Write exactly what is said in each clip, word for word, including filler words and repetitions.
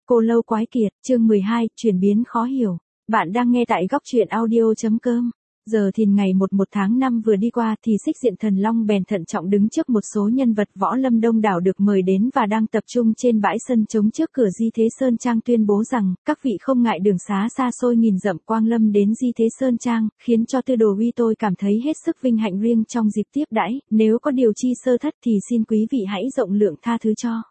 Cô lâu quái kiệt, chương mười hai, chuyển biến khó hiểu. Bạn đang nghe tại góc truyện audio.com. Giờ thìn ngày mùng một tháng năm vừa đi qua thì Xích Diện Thần Long bèn thận trọng đứng trước một số nhân vật võ lâm đông đảo được mời đến và đang tập trung trên bãi sân trống trước cửa Di Thế Sơn Trang tuyên bố rằng, các vị không ngại đường xá xa xôi nghìn dặm quang lâm đến Di Thế Sơn Trang, khiến cho Tư Đồ Uy tôi cảm thấy hết sức vinh hạnh riêng trong dịp tiếp đãi, nếu có điều chi sơ thất thì xin quý vị hãy rộng lượng tha thứ cho.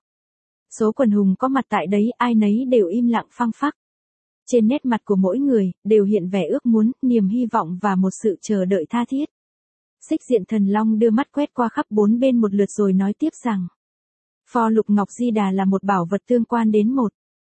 Số quần hùng có mặt tại đấy ai nấy đều im lặng phăng phắc. Trên nét mặt của mỗi người, đều hiện vẻ ước muốn, niềm hy vọng và một sự chờ đợi tha thiết. Xích Diện Thần Long đưa mắt quét qua khắp bốn bên một lượt rồi nói tiếp rằng. Pho Lục Ngọc Di Đà là một bảo vật tương quan đến một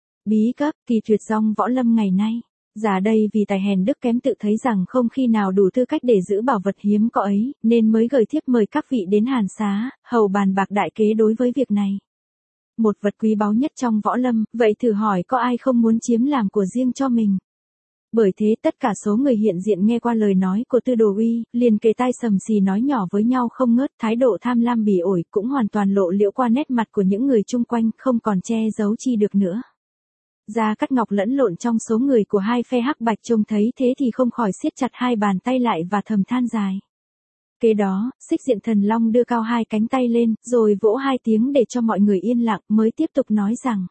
bí cấp, kỳ tuyệt trong võ lâm ngày nay. Giả đây vì tài hèn đức kém tự thấy rằng không khi nào đủ tư cách để giữ bảo vật hiếm có ấy, nên mới gửi thiếp mời các vị đến Hàn Xá, hầu bàn bạc đại kế đối với việc này. Một vật quý báu nhất trong võ lâm, vậy thử hỏi có ai không muốn chiếm làm của riêng cho mình. Bởi thế tất cả số người hiện diện nghe qua lời nói của Tư Đồ Uy, liền kề tai sầm xì nói nhỏ với nhau không ngớt, thái độ tham lam bỉ ổi cũng hoàn toàn lộ liễu qua nét mặt của những người chung quanh, không còn che giấu chi được nữa. Gia Cát Ngọc lẫn lộn trong số người của hai phe hắc bạch trông thấy thế thì không khỏi siết chặt hai bàn tay lại và thầm than dài. Kế đó, Xích Diện Thần Long đưa cao hai cánh tay lên, rồi vỗ hai tiếng để cho mọi người yên lặng, mới tiếp tục nói rằng.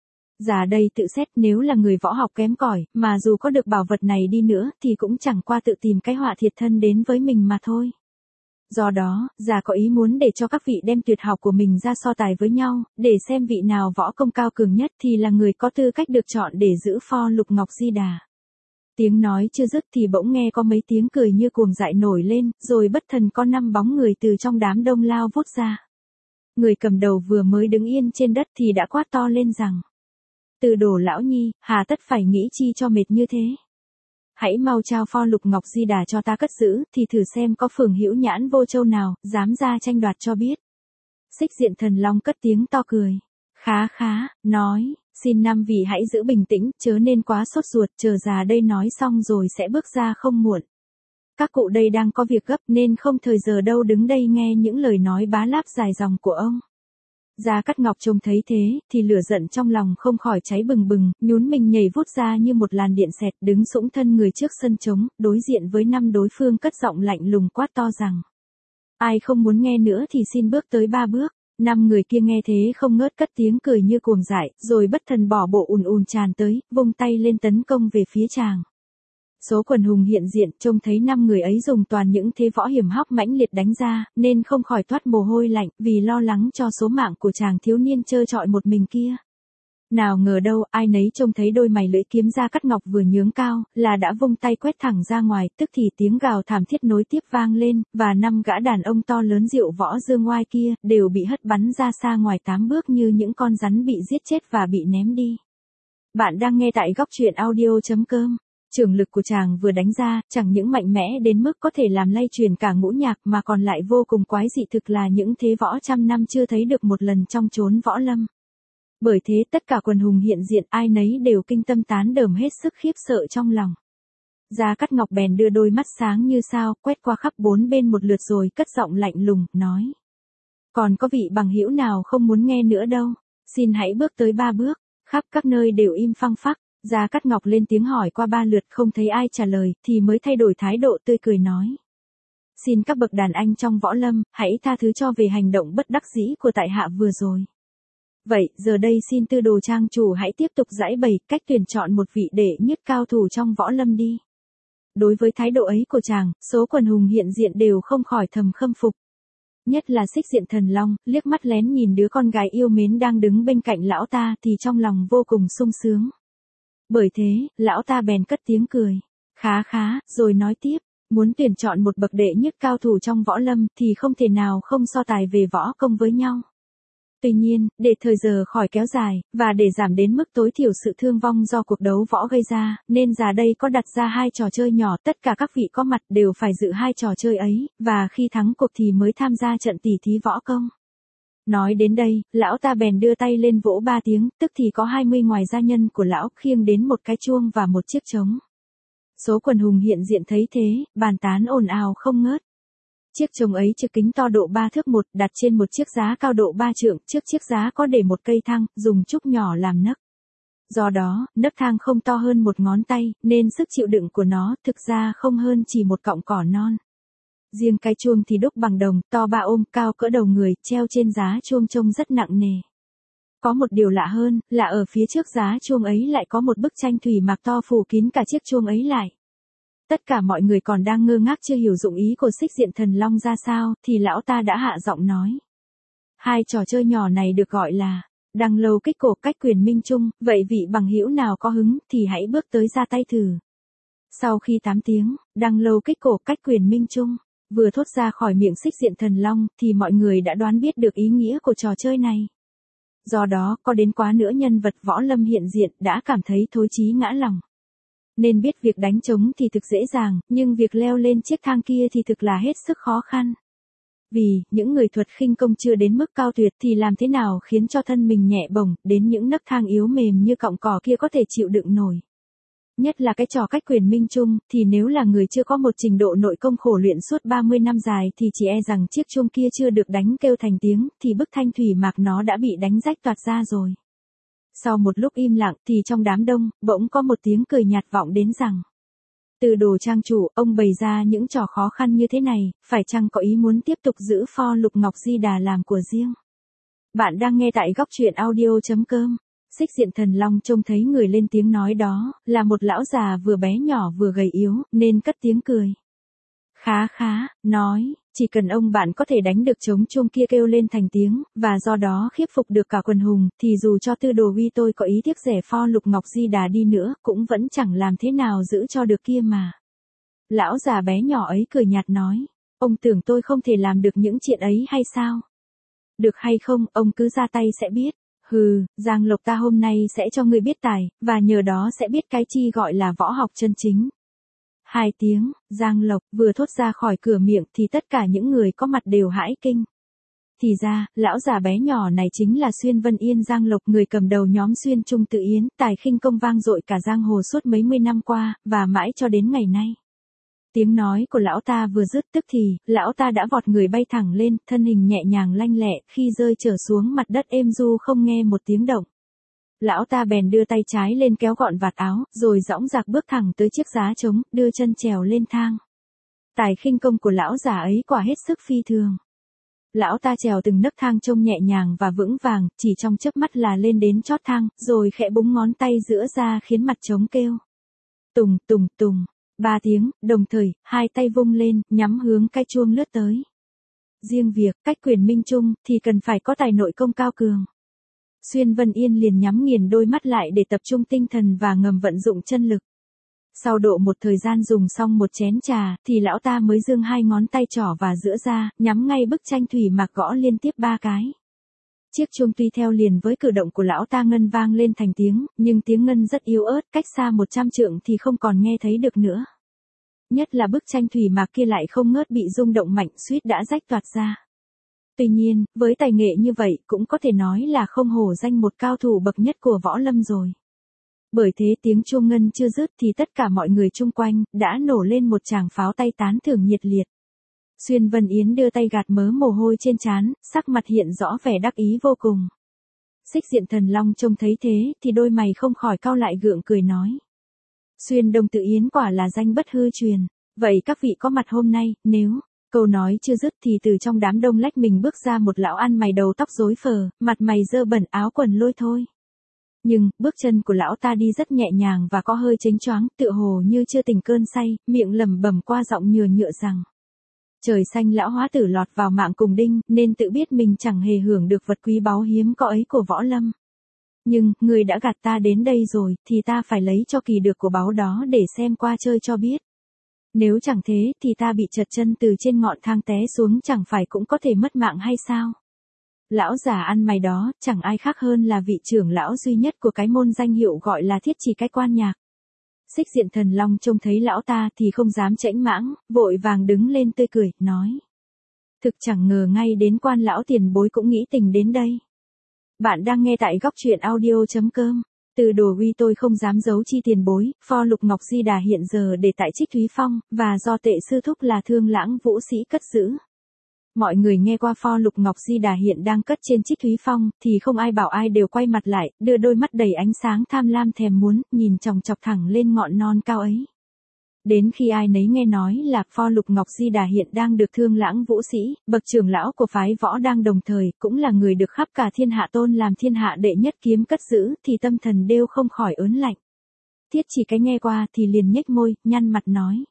Giả đây tự xét nếu là người võ học kém cỏi, mà dù có được bảo vật này đi nữa, thì cũng chẳng qua tự tìm cái họa thiệt thân đến với mình mà thôi. Do đó, giả có ý muốn để cho các vị đem tuyệt học của mình ra so tài với nhau, để xem vị nào võ công cao cường nhất thì là người có tư cách được chọn để giữ pho Lục Ngọc Di Đà. Tiếng nói chưa dứt thì bỗng nghe có mấy tiếng cười như cuồng dại nổi lên, rồi bất thần có năm bóng người từ trong đám đông lao vút ra. Người cầm đầu vừa mới đứng yên trên đất thì đã quát to lên rằng. Từ Đồ lão nhi, hà tất phải nghĩ chi cho mệt như thế. Hãy mau trao pho Lục Ngọc Di Đà cho ta cất giữ, thì thử xem có phường hữu nhãn vô châu nào, dám ra tranh đoạt cho biết. Xích Diện Thần Long cất tiếng to cười. Khá khá, nói. Xin năm vị hãy giữ bình tĩnh, chớ nên quá sốt ruột, chờ già đây nói xong rồi sẽ bước ra không muộn. Các cụ đây đang có việc gấp nên không thời giờ đâu đứng đây nghe những lời nói bá láp dài dòng của ông. Gia Cát Ngọc trông thấy thế, thì lửa giận trong lòng không khỏi cháy bừng bừng, nhún mình nhảy vút ra như một làn điện xẹt đứng sũng thân người trước sân trống, đối diện với năm đối phương cất giọng lạnh lùng quát to rằng. Ai không muốn nghe nữa thì xin bước tới ba bước. Năm người kia nghe thế không ngớt cất tiếng cười như cuồng dại, rồi bất thần bỏ bộ ùn ùn tràn tới, vung tay lên tấn công về phía chàng. Số quần hùng hiện diện trông thấy năm người ấy dùng toàn những thế võ hiểm hóc mãnh liệt đánh ra, nên không khỏi toát mồ hôi lạnh, vì lo lắng cho số mạng của chàng thiếu niên trơ trọi một mình kia. Nào ngờ đâu, ai nấy trông thấy đôi mày lưỡi kiếm Gia Cát Ngọc vừa nhướng cao, là đã vung tay quét thẳng ra ngoài, tức thì tiếng gào thảm thiết nối tiếp vang lên, và năm gã đàn ông to lớn diệu võ dương ngoai kia, đều bị hất bắn ra xa ngoài tám bước như những con rắn bị giết chết và bị ném đi. Bạn đang nghe tại góc truyện audio.com. Trường lực của chàng vừa đánh ra, chẳng những mạnh mẽ đến mức có thể làm lay truyền cả ngũ nhạc mà còn lại vô cùng quái dị, thực là những thế võ trăm năm chưa thấy được một lần trong chốn võ lâm. Bởi thế tất cả quần hùng hiện diện ai nấy đều kinh tâm tán đờm hết sức khiếp sợ trong lòng. Gia Cát Ngọc bèn đưa đôi mắt sáng như sao, quét qua khắp bốn bên một lượt rồi cất giọng lạnh lùng, nói. Còn có vị bằng hữu nào không muốn nghe nữa đâu, xin hãy bước tới ba bước, khắp các nơi đều im phăng phắc. Gia Cát Ngọc lên tiếng hỏi qua ba lượt không thấy ai trả lời, thì mới thay đổi thái độ tươi cười nói. Xin các bậc đàn anh trong võ lâm, hãy tha thứ cho về hành động bất đắc dĩ của tại hạ vừa rồi. Vậy, giờ đây xin Tư Đồ trang chủ hãy tiếp tục giải bày cách tuyển chọn một vị đệ nhất cao thủ trong võ lâm đi. Đối với thái độ ấy của chàng, số quần hùng hiện diện đều không khỏi thầm khâm phục. Nhất là Xích Diện Thần Long, liếc mắt lén nhìn đứa con gái yêu mến đang đứng bên cạnh lão ta thì trong lòng vô cùng sung sướng. Bởi thế, lão ta bèn cất tiếng cười. Khá khá, rồi nói tiếp, muốn tuyển chọn một bậc đệ nhất cao thủ trong võ lâm thì không thể nào không so tài về võ công với nhau. Tuy nhiên, để thời giờ khỏi kéo dài, và để giảm đến mức tối thiểu sự thương vong do cuộc đấu võ gây ra, nên già đây có đặt ra hai trò chơi nhỏ, tất cả các vị có mặt đều phải dự hai trò chơi ấy, và khi thắng cuộc thì mới tham gia trận tỉ thí võ công. Nói đến đây, lão ta bèn đưa tay lên vỗ ba tiếng, tức thì có hai mươi ngoài gia nhân của lão khiêng đến một cái chuông và một chiếc trống. Số quần hùng hiện diện thấy thế, bàn tán ồn ào không ngớt. Chiếc trống ấy trực kính to độ ba thước một, đặt trên một chiếc giá cao độ ba trượng, trước chiếc giá có để một cây thăng, dùng trúc nhỏ làm nấc. Do đó, nấc thang không to hơn một ngón tay, nên sức chịu đựng của nó thực ra không hơn chỉ một cọng cỏ non. Riêng cái chuông thì đúc bằng đồng, to ba ôm, cao cỡ đầu người, treo trên giá chuông trông rất nặng nề. Có một điều lạ hơn, là ở phía trước giá chuông ấy lại có một bức tranh thủy mặc to phủ kín cả chiếc chuông ấy lại. Tất cả mọi người còn đang ngơ ngác chưa hiểu dụng ý của xích diện thần long ra sao, thì lão ta đã hạ giọng nói. Hai trò chơi nhỏ này được gọi là đăng lâu kích cổ cách quyền minh chung, vậy vị bằng hữu nào có hứng thì hãy bước tới ra tay thử. Sau khi tám tiếng, đăng lâu kích cổ cách quyền minh chung vừa thốt ra khỏi miệng xích diện thần long thì mọi người đã đoán biết được ý nghĩa của trò chơi này. Do đó, có đến quá nữa nhân vật võ lâm hiện diện đã cảm thấy thối chí ngã lòng. Nên biết việc đánh trống thì thực dễ dàng, nhưng việc leo lên chiếc thang kia thì thực là hết sức khó khăn. Vì, những người thuật khinh công chưa đến mức cao tuyệt thì làm thế nào khiến cho thân mình nhẹ bổng, đến những nấc thang yếu mềm như cọng cỏ kia có thể chịu đựng nổi. Nhất là cái trò cách quyền minh chung, thì nếu là người chưa có một trình độ nội công khổ luyện suốt ba mươi năm dài thì chỉ e rằng chiếc chuông kia chưa được đánh kêu thành tiếng, thì bức thanh thủy mạc nó đã bị đánh rách toạc ra rồi. Sau một lúc im lặng thì trong đám đông, bỗng có một tiếng cười nhạt vọng đến rằng. Từ Đồ trang chủ, ông bày ra những trò khó khăn như thế này, phải chăng có ý muốn tiếp tục giữ pho Lục Ngọc Di Đà làm của riêng? Bạn đang nghe tại góc truyện audio chấm com. Xích diện thần long trông thấy người lên tiếng nói đó, là một lão già vừa bé nhỏ vừa gầy yếu, nên cất tiếng cười. Khá khá, nói, chỉ cần ông bạn có thể đánh được trống chuông kia kêu lên thành tiếng, và do đó khiếp phục được cả quần hùng, thì dù cho Tư Đồ uy tôi có ý tiếc rẻ pho Lục Ngọc Di Đà đi nữa, cũng vẫn chẳng làm thế nào giữ cho được kia mà. Lão già bé nhỏ ấy cười nhạt nói, ông tưởng tôi không thể làm được những chuyện ấy hay sao? Được hay không, ông cứ ra tay sẽ biết. Hừ, Giang Lộc ta hôm nay sẽ cho ngươi biết tài, và nhờ đó sẽ biết cái chi gọi là võ học chân chính. Hai tiếng, Giang Lộc vừa thốt ra khỏi cửa miệng thì tất cả những người có mặt đều hãi kinh. Thì ra, lão già bé nhỏ này chính là Xuyên Vân Yên Giang Lộc, người cầm đầu nhóm Xuyên Trung Tự Yến, tài khinh công vang dội cả giang hồ suốt mấy mươi năm qua, và mãi cho đến ngày nay. Tiếng nói của lão ta vừa dứt tức thì, lão ta đã vọt người bay thẳng lên, thân hình nhẹ nhàng lanh lẹ, khi rơi trở xuống mặt đất êm du không nghe một tiếng động. Lão ta bèn đưa tay trái lên kéo gọn vạt áo, rồi dõng dạc bước thẳng tới chiếc giá trống, đưa chân trèo lên thang. Tài khinh công của lão già ấy quả hết sức phi thường. Lão ta trèo từng nấc thang trông nhẹ nhàng và vững vàng, chỉ trong chớp mắt là lên đến chót thang, rồi khẽ búng ngón tay giữa ra khiến mặt trống kêu. Tùng, tùng, tùng. Ba tiếng, đồng thời, hai tay vung lên, nhắm hướng cái chuông lướt tới. Riêng việc cách quyền minh chung thì cần phải có tài nội công cao cường. Xuyên Vân Yên liền nhắm nghiền đôi mắt lại để tập trung tinh thần và ngầm vận dụng chân lực. Sau độ một thời gian dùng xong một chén trà, thì lão ta mới giương hai ngón tay trỏ và giữa ra, nhắm ngay bức tranh thủy mặc gõ liên tiếp ba cái. Chiếc chuông tuy theo liền với cử động của lão ta ngân vang lên thành tiếng, nhưng tiếng ngân rất yếu ớt, cách xa một trăm trượng thì không còn nghe thấy được nữa. Nhất là bức tranh thủy mạc kia lại không ngớt bị rung động mạnh, suýt đã rách toạc ra. Tuy nhiên, với tài nghệ như vậy cũng có thể nói là không hổ danh một cao thủ bậc nhất của võ lâm rồi. Bởi thế tiếng chuông ngân chưa dứt thì tất cả mọi người chung quanh đã nổ lên một tràng pháo tay tán thưởng nhiệt liệt. Xuyên Vân Yến đưa tay gạt mớ mồ hôi trên trán, sắc mặt hiện rõ vẻ đắc ý vô cùng. Xích diện thần long trông thấy thế thì đôi mày không khỏi cau lại gượng cười nói. Xuyên Đông Tự Yến quả là danh bất hư truyền. Vậy các vị có mặt hôm nay, nếu... Câu nói chưa dứt thì từ trong đám đông lách mình bước ra một lão ăn mày đầu tóc rối phờ, mặt mày dơ bẩn áo quần lôi thôi. Nhưng, bước chân của lão ta đi rất nhẹ nhàng và có hơi chếnh choáng, tựa hồ như chưa tỉnh cơn say, miệng lẩm bẩm qua giọng nhừa nhựa rằng. Trời xanh lão hóa tử lọt vào mạng cùng đinh, nên tự biết mình chẳng hề hưởng được vật quý báu hiếm có ấy của võ lâm. Nhưng, người đã gạt ta đến đây rồi, thì ta phải lấy cho kỳ được của báu đó để xem qua chơi cho biết. Nếu chẳng thế thì ta bị trật chân từ trên ngọn thang té xuống chẳng phải cũng có thể mất mạng hay sao? Lão già ăn mày đó chẳng ai khác hơn là vị trưởng lão duy nhất của cái môn danh hiệu gọi là Thiết Trì Cái Quan Nhạc. Xích diện thần long trông thấy lão ta thì không dám chễnh mãng, vội vàng đứng lên tươi cười, nói. Thực chẳng ngờ ngay đến quan lão tiền bối cũng nghĩ tình đến đây. Bạn đang nghe tại góc truyện audio chấm com. Từ Đồ uy tôi không dám giấu chi tiền bối, pho Lục Ngọc Di Đà hiện giờ để tại Trích Thúy Phong, và do tệ sư thúc là Thương Lãng Vũ Sĩ cất giữ. Mọi người nghe qua pho lục ngọc di đà hiện đang cất trên chiếc thúy phong, thì không ai bảo ai đều quay mặt lại, đưa đôi mắt đầy ánh sáng tham lam thèm muốn, nhìn chòng chọc thẳng lên ngọn non cao ấy. Đến khi ai nấy nghe nói là pho lục ngọc di đà hiện đang được Thương Lãng Vũ Sĩ, bậc trưởng lão của phái võ đang đồng thời, cũng là người được khắp cả thiên hạ tôn làm thiên hạ đệ nhất kiếm cất giữ, thì tâm thần đều không khỏi ớn lạnh. Thiết Chỉ Cái nghe qua thì liền nhếch môi, nhăn mặt nói.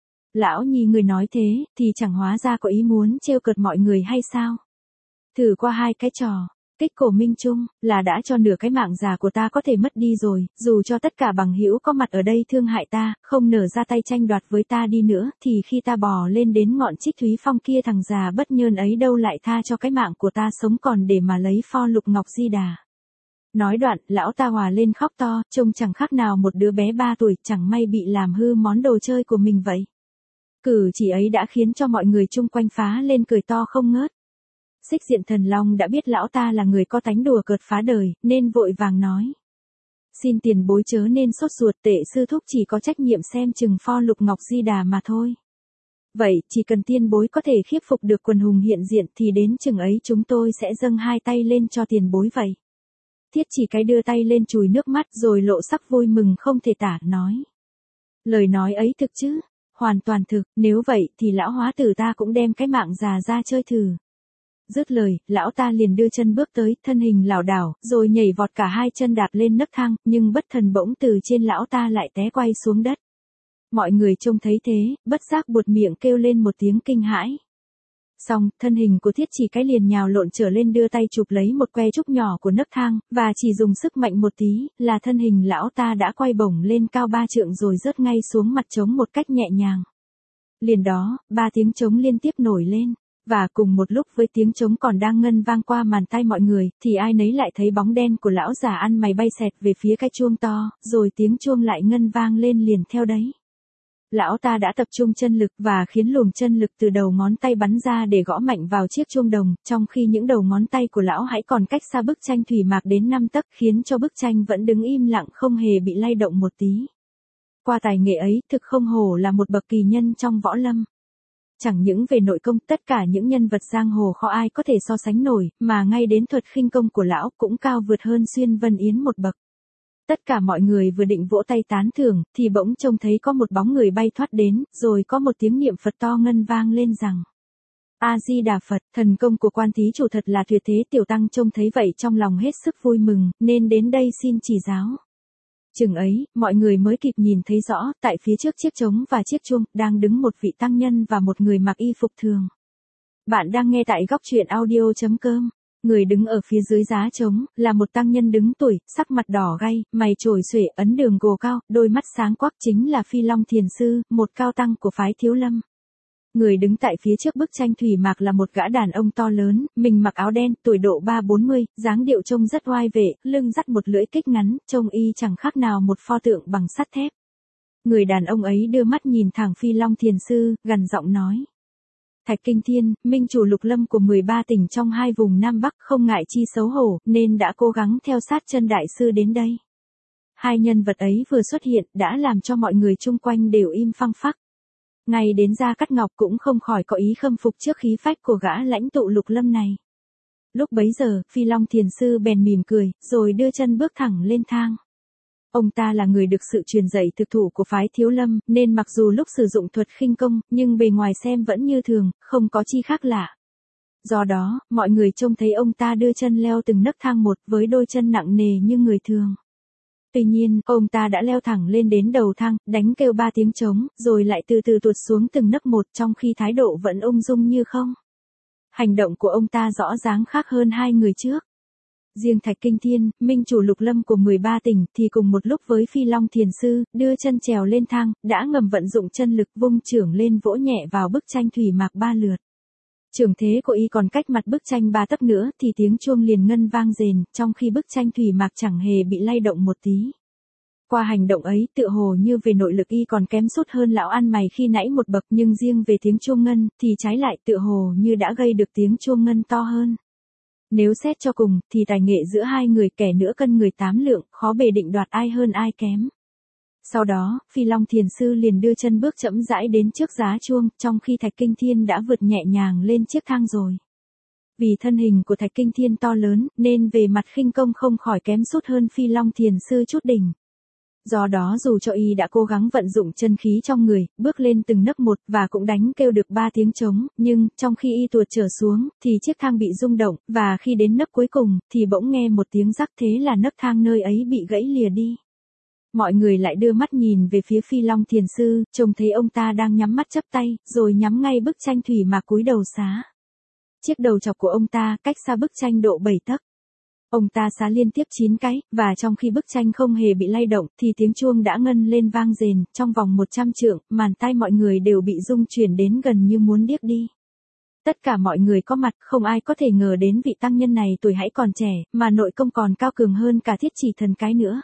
Lão Nhi người nói thế, thì chẳng hóa ra có ý muốn trêu cợt mọi người hay sao? Thử qua hai cái trò, kích cổ minh trung, là đã cho nửa cái mạng già của ta có thể mất đi rồi, dù cho tất cả bằng hữu có mặt ở đây thương hại ta, không nở ra tay tranh đoạt với ta đi nữa, thì khi ta bò lên đến ngọn Trích Thúy Phong kia thằng già bất nhơn ấy đâu lại tha cho cái mạng của ta sống còn để mà lấy pho lục ngọc di đà. Nói đoạn, lão ta hòa lên khóc to, trông chẳng khác nào một đứa bé ba tuổi, chẳng may bị làm hư món đồ chơi của mình vậy. Cử chỉ ấy đã khiến cho mọi người chung quanh phá lên cười to không ngớt. Xích Diện Thần Long đã biết lão ta là người có tánh đùa cợt phá đời, nên vội vàng nói. Xin tiền bối chớ nên sốt ruột, tệ sư thúc chỉ có trách nhiệm xem chừng pho lục ngọc di đà mà thôi. Vậy, chỉ cần tiền bối có thể khiếp phục được quần hùng hiện diện thì đến chừng ấy chúng tôi sẽ dâng hai tay lên cho tiền bối vậy. Thiết Chỉ Cái đưa tay lên chùi nước mắt rồi lộ sắc vui mừng không thể tả, nói. Lời nói ấy thực chứ? Hoàn toàn thực, nếu vậy thì lão hóa tử ta cũng đem cái mạng già ra chơi thử. Dứt lời, lão ta liền đưa chân bước tới, thân hình lảo đảo, rồi nhảy vọt cả hai chân đạp lên nấc thang, nhưng bất thần bỗng từ trên lão ta lại té quay xuống đất. Mọi người trông thấy thế, bất giác buột miệng kêu lên một tiếng kinh hãi. Xong, thân hình của Thiết Chỉ Cái liền nhào lộn trở lên đưa tay chụp lấy một que trúc nhỏ của nấc thang, và chỉ dùng sức mạnh một tí, là thân hình lão ta đã quay bổng lên cao ba trượng rồi rớt ngay xuống mặt trống một cách nhẹ nhàng. Liền đó, ba tiếng trống liên tiếp nổi lên, và cùng một lúc với tiếng trống còn đang ngân vang qua màn tai mọi người, thì ai nấy lại thấy bóng đen của lão già ăn mày bay xẹt về phía cái chuông to, rồi tiếng chuông lại ngân vang lên liền theo đấy. Lão ta đã tập trung chân lực và khiến luồng chân lực từ đầu ngón tay bắn ra để gõ mạnh vào chiếc chuông đồng, trong khi những đầu ngón tay của lão hãy còn cách xa bức tranh thủy mạc đến năm tấc, khiến cho bức tranh vẫn đứng im lặng không hề bị lay động một tí. Qua tài nghệ ấy, thực không hổ là một bậc kỳ nhân trong võ lâm. Chẳng những về nội công, tất cả những nhân vật giang hồ khó ai có thể so sánh nổi, mà ngay đến thuật khinh công của lão cũng cao vượt hơn Xuyên Vân Yến một bậc. Tất cả mọi người vừa định vỗ tay tán thưởng, thì bỗng trông thấy có một bóng người bay thoát đến, rồi có một tiếng niệm Phật to ngân vang lên rằng. A-di-đà Phật, thần công của Quan Thí Chủ thật là tuyệt thế. Tiểu tăng trông thấy vậy trong lòng hết sức vui mừng, nên đến đây xin chỉ giáo. Chừng ấy, mọi người mới kịp nhìn thấy rõ, tại phía trước chiếc trống và chiếc chuông, đang đứng một vị tăng nhân và một người mặc y phục thường. Bạn đang nghe tại góc truyện audio chấm com. Người đứng ở phía dưới giá trống, là một tăng nhân đứng tuổi, sắc mặt đỏ gay, mày trồi xuể, ấn đường gồ cao, đôi mắt sáng quắc, chính là Phi Long Thiền Sư, một cao tăng của phái Thiếu Lâm. Người đứng tại phía trước bức tranh thủy mạc là một gã đàn ông to lớn, mình mặc áo đen, tuổi độ ba bốn mươi, dáng điệu trông rất oai vệ, lưng dắt một lưỡi kích ngắn, trông y chẳng khác nào một pho tượng bằng sắt thép. Người đàn ông ấy đưa mắt nhìn thẳng Phi Long Thiền Sư, gằn giọng nói. Thạch Kinh Thiên, minh chủ lục lâm của mười ba tỉnh trong hai vùng Nam Bắc không ngại chi xấu hổ, nên đã cố gắng theo sát chân đại sư đến đây. Hai nhân vật ấy vừa xuất hiện, đã làm cho mọi người chung quanh đều im phăng phắc. Ngay đến Gia Cát Ngọc cũng không khỏi có ý khâm phục trước khí phách của gã lãnh tụ lục lâm này. Lúc bấy giờ, Phi Long Thiền Sư bèn mỉm cười, rồi đưa chân bước thẳng lên thang. Ông ta là người được sự truyền dạy thực thụ của phái Thiếu Lâm, nên mặc dù lúc sử dụng thuật khinh công, nhưng bề ngoài xem vẫn như thường, không có chi khác lạ. Do đó, mọi người trông thấy ông ta đưa chân leo từng nấc thang một với đôi chân nặng nề như người thường. Tuy nhiên, ông ta đã leo thẳng lên đến đầu thang, đánh kêu ba tiếng trống, rồi lại từ từ tuột xuống từng nấc một trong khi thái độ vẫn ung dung như không. Hành động của ông ta rõ ràng khác hơn hai người trước. Riêng Thạch Kinh Thiên, minh chủ lục lâm của mười ba tỉnh, thì cùng một lúc với Phi Long Thiền Sư, đưa chân trèo lên thang, đã ngầm vận dụng chân lực vung chưởng lên vỗ nhẹ vào bức tranh thủy mạc ba lượt. Chưởng thế của y còn cách mặt bức tranh ba tấc nữa, thì tiếng chuông liền ngân vang rền, trong khi bức tranh thủy mạc chẳng hề bị lay động một tí. Qua hành động ấy, tựa hồ như về nội lực y còn kém sút hơn lão ăn mày khi nãy một bậc, nhưng riêng về tiếng chuông ngân, thì trái lại tựa hồ như đã gây được tiếng chuông ngân to hơn. Nếu xét cho cùng, thì tài nghệ giữa hai người kẻ nữa cân người tám lượng, khó bề định đoạt ai hơn ai kém. Sau đó, Phi Long Thiền Sư liền đưa chân bước chậm rãi đến trước giá chuông, trong khi Thạch Kinh Thiên đã vượt nhẹ nhàng lên chiếc thang rồi. Vì thân hình của Thạch Kinh Thiên to lớn, nên về mặt khinh công không khỏi kém sút hơn Phi Long Thiền Sư chút đỉnh. Do đó dù cho y đã cố gắng vận dụng chân khí trong người, bước lên từng nấc một và cũng đánh kêu được ba tiếng trống, nhưng trong khi y tuột trở xuống, thì chiếc thang bị rung động, và khi đến nấc cuối cùng, thì bỗng nghe một tiếng rắc, thế là nấc thang nơi ấy bị gãy lìa đi. Mọi người lại đưa mắt nhìn về phía Phi Long Thiền Sư, trông thấy ông ta đang nhắm mắt chắp tay, rồi nhắm ngay bức tranh thủy mà cúi đầu xá. Chiếc đầu chọc của ông ta cách xa bức tranh độ bảy tấc. Ông ta xá liên tiếp chín cái, và trong khi bức tranh không hề bị lay động, thì tiếng chuông đã ngân lên vang rền, trong vòng một trăm trượng, màn tai mọi người đều bị rung chuyển đến gần như muốn điếc đi. Tất cả mọi người có mặt, không ai có thể ngờ đến vị tăng nhân này tuổi hãy còn trẻ, mà nội công còn cao cường hơn cả Thiết Chỉ Thần cái nữa.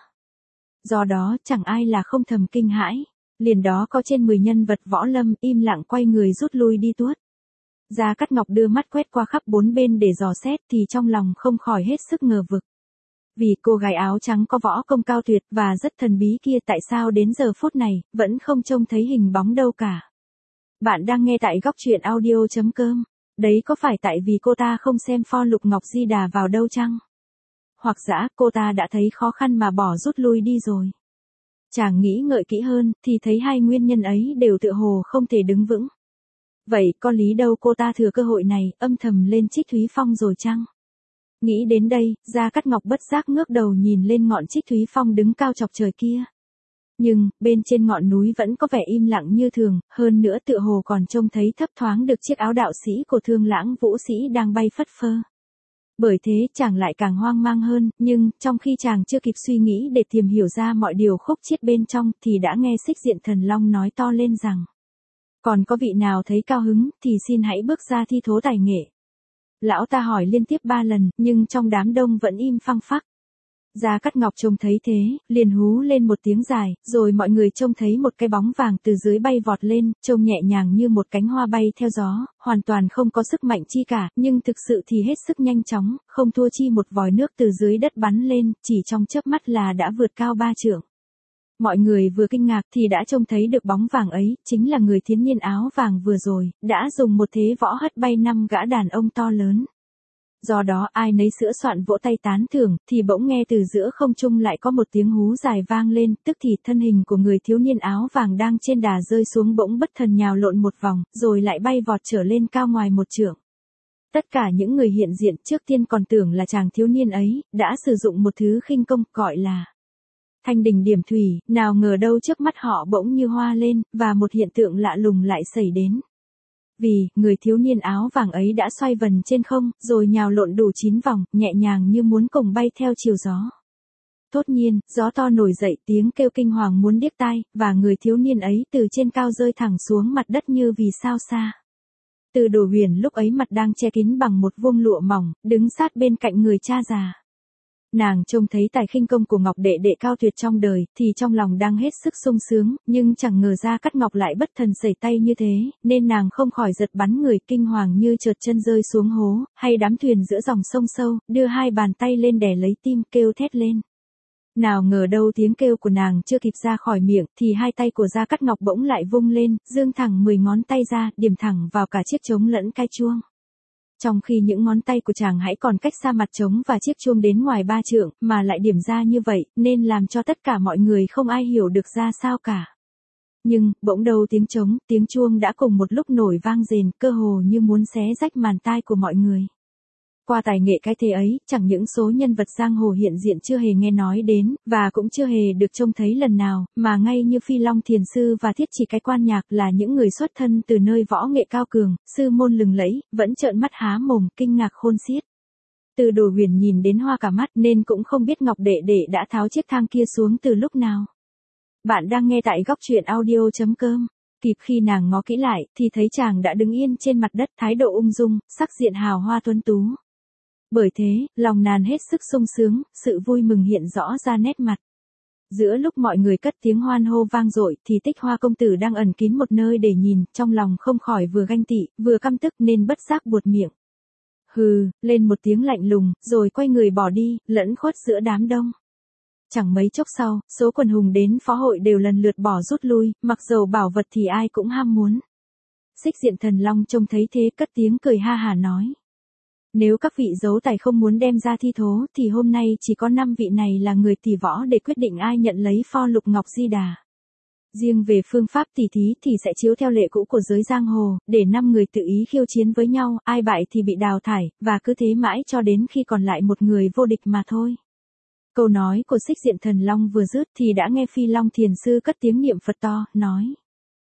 Do đó, chẳng ai là không thầm kinh hãi. Liền đó có trên mười nhân vật võ lâm im lặng quay người rút lui đi tuốt. Gia Cát Ngọc đưa mắt quét qua khắp bốn bên để dò xét thì trong lòng không khỏi hết sức ngờ vực. Vì cô gái áo trắng có võ công cao tuyệt và rất thần bí kia tại sao đến giờ phút này, vẫn không trông thấy hình bóng đâu cả. Bạn đang nghe tại góc truyện audio chấm com. Đấy có phải tại vì cô ta không xem pho Lục Ngọc Di Đà vào đâu chăng? Hoặc giả cô ta đã thấy khó khăn mà bỏ rút lui đi rồi. Chàng nghĩ ngợi kỹ hơn thì thấy hai nguyên nhân ấy đều tựa hồ không thể đứng vững. Vậy có lý đâu cô ta thừa cơ hội này âm thầm lên Trích Thúy Phong rồi chăng? Nghĩ đến đây, Gia Cát Ngọc bất giác ngước đầu nhìn lên ngọn Trích Thúy Phong đứng cao chọc trời kia. Nhưng, bên trên ngọn núi vẫn có vẻ im lặng như thường, hơn nữa tựa hồ còn trông thấy thấp thoáng được chiếc áo đạo sĩ của Thương Lãng Vũ Sĩ đang bay phất phơ. Bởi thế chàng lại càng hoang mang hơn, nhưng, trong khi chàng chưa kịp suy nghĩ để tìm hiểu ra mọi điều khúc chiết bên trong, thì đã nghe Xích Diện Thần Long nói to lên rằng: còn có vị nào thấy cao hứng, thì xin hãy bước ra thi thố tài nghệ. Lão ta hỏi liên tiếp ba lần, nhưng trong đám đông vẫn im phăng phắc. Gia Cát Ngọc trông thấy thế, liền hú lên một tiếng dài, rồi mọi người trông thấy một cái bóng vàng từ dưới bay vọt lên, trông nhẹ nhàng như một cánh hoa bay theo gió, hoàn toàn không có sức mạnh chi cả, nhưng thực sự thì hết sức nhanh chóng, không thua chi một vòi nước từ dưới đất bắn lên, chỉ trong chớp mắt là đã vượt cao ba trượng. Mọi người vừa kinh ngạc thì đã trông thấy được bóng vàng ấy, chính là người thiếu niên áo vàng vừa rồi, đã dùng một thế võ hất bay năm gã đàn ông to lớn. Do đó ai nấy sửa soạn vỗ tay tán thưởng, thì bỗng nghe từ giữa không trung lại có một tiếng hú dài vang lên, tức thì thân hình của người thiếu niên áo vàng đang trên đà rơi xuống bỗng bất thần nhào lộn một vòng, rồi lại bay vọt trở lên cao ngoài một trượng. Tất cả những người hiện diện trước tiên còn tưởng là chàng thiếu niên ấy, đã sử dụng một thứ khinh công gọi là Thanh Đình Điểm Thủy, nào ngờ đâu trước mắt họ bỗng như hoa lên, và một hiện tượng lạ lùng lại xảy đến. Vì, người thiếu niên áo vàng ấy đã xoay vần trên không, rồi nhào lộn đủ chín vòng, nhẹ nhàng như muốn cùng bay theo chiều gió. Thốt nhiên, gió to nổi dậy tiếng kêu kinh hoàng muốn điếc tai, và người thiếu niên ấy từ trên cao rơi thẳng xuống mặt đất như vì sao xa. Từ Đồ Huyền lúc ấy mặt đang che kín bằng một vuông lụa mỏng, đứng sát bên cạnh người cha già. Nàng trông thấy tài khinh công của Ngọc đệ đệ cao tuyệt trong đời, thì trong lòng đang hết sức sung sướng, nhưng chẳng ngờ Gia Cát Ngọc lại bất thần sẩy tay như thế, nên nàng không khỏi giật bắn người kinh hoàng như trượt chân rơi xuống hố, hay đám thuyền giữa dòng sông sâu, đưa hai bàn tay lên đè lấy tim kêu thét lên. Nào ngờ đâu tiếng kêu của nàng chưa kịp ra khỏi miệng, thì hai tay của Gia Cát Ngọc bỗng lại vung lên, dương thẳng mười ngón tay ra, điểm thẳng vào cả chiếc trống lẫn cái chuông. Trong khi những ngón tay của chàng hãy còn cách xa mặt trống và chiếc chuông đến ngoài ba trượng, mà lại điểm ra như vậy, nên làm cho tất cả mọi người không ai hiểu được ra sao cả. Nhưng, bỗng đầu tiếng trống, tiếng chuông đã cùng một lúc nổi vang rền, cơ hồ như muốn xé rách màn tai của mọi người. Qua tài nghệ cái thế ấy, chẳng những số nhân vật giang hồ hiện diện chưa hề nghe nói đến, và cũng chưa hề được trông thấy lần nào, mà ngay như Phi Long Thiền Sư và Thiết Chỉ cái Quan Nhạc là những người xuất thân từ nơi võ nghệ cao cường, sư môn lừng lẫy, vẫn trợn mắt há mồm, kinh ngạc khôn xiết. Từ Đồ Huyền nhìn đến hoa cả mắt nên cũng không biết Ngọc đệ đệ đã tháo chiếc thang kia xuống từ lúc nào. Bạn đang nghe tại góc truyện audio chấm com. Kịp khi nàng ngó kỹ lại, thì thấy chàng đã đứng yên trên mặt đất, thái độ ung dung, sắc diện hào hoa tuấn tú. Bởi thế, lòng nàng hết sức sung sướng, sự vui mừng hiện rõ ra nét mặt. Giữa lúc mọi người cất tiếng hoan hô vang dội, thì Tích Hoa công tử đang ẩn kín một nơi để nhìn, trong lòng không khỏi vừa ganh tị, vừa căm tức nên bất giác buột miệng. Hừ, lên một tiếng lạnh lùng, rồi quay người bỏ đi, lẫn khuất giữa đám đông. Chẳng mấy chốc sau, số quần hùng đến phó hội đều lần lượt bỏ rút lui, mặc dầu bảo vật thì ai cũng ham muốn. Xích Diện Thần Long trông thấy thế cất tiếng cười ha hả nói. Nếu các vị giấu tài không muốn đem ra thi thố thì hôm nay chỉ có năm vị này là người tỷ võ để quyết định ai nhận lấy pho lục ngọc di đà. Riêng về phương pháp tỉ thí thì sẽ chiếu theo lệ cũ của giới giang hồ, để năm người tự ý khiêu chiến với nhau, ai bại thì bị đào thải, và cứ thế mãi cho đến khi còn lại một người vô địch mà thôi. Câu nói của Xích Diện Thần Long vừa dứt thì đã nghe Phi Long Thiền Sư cất tiếng niệm Phật to, nói.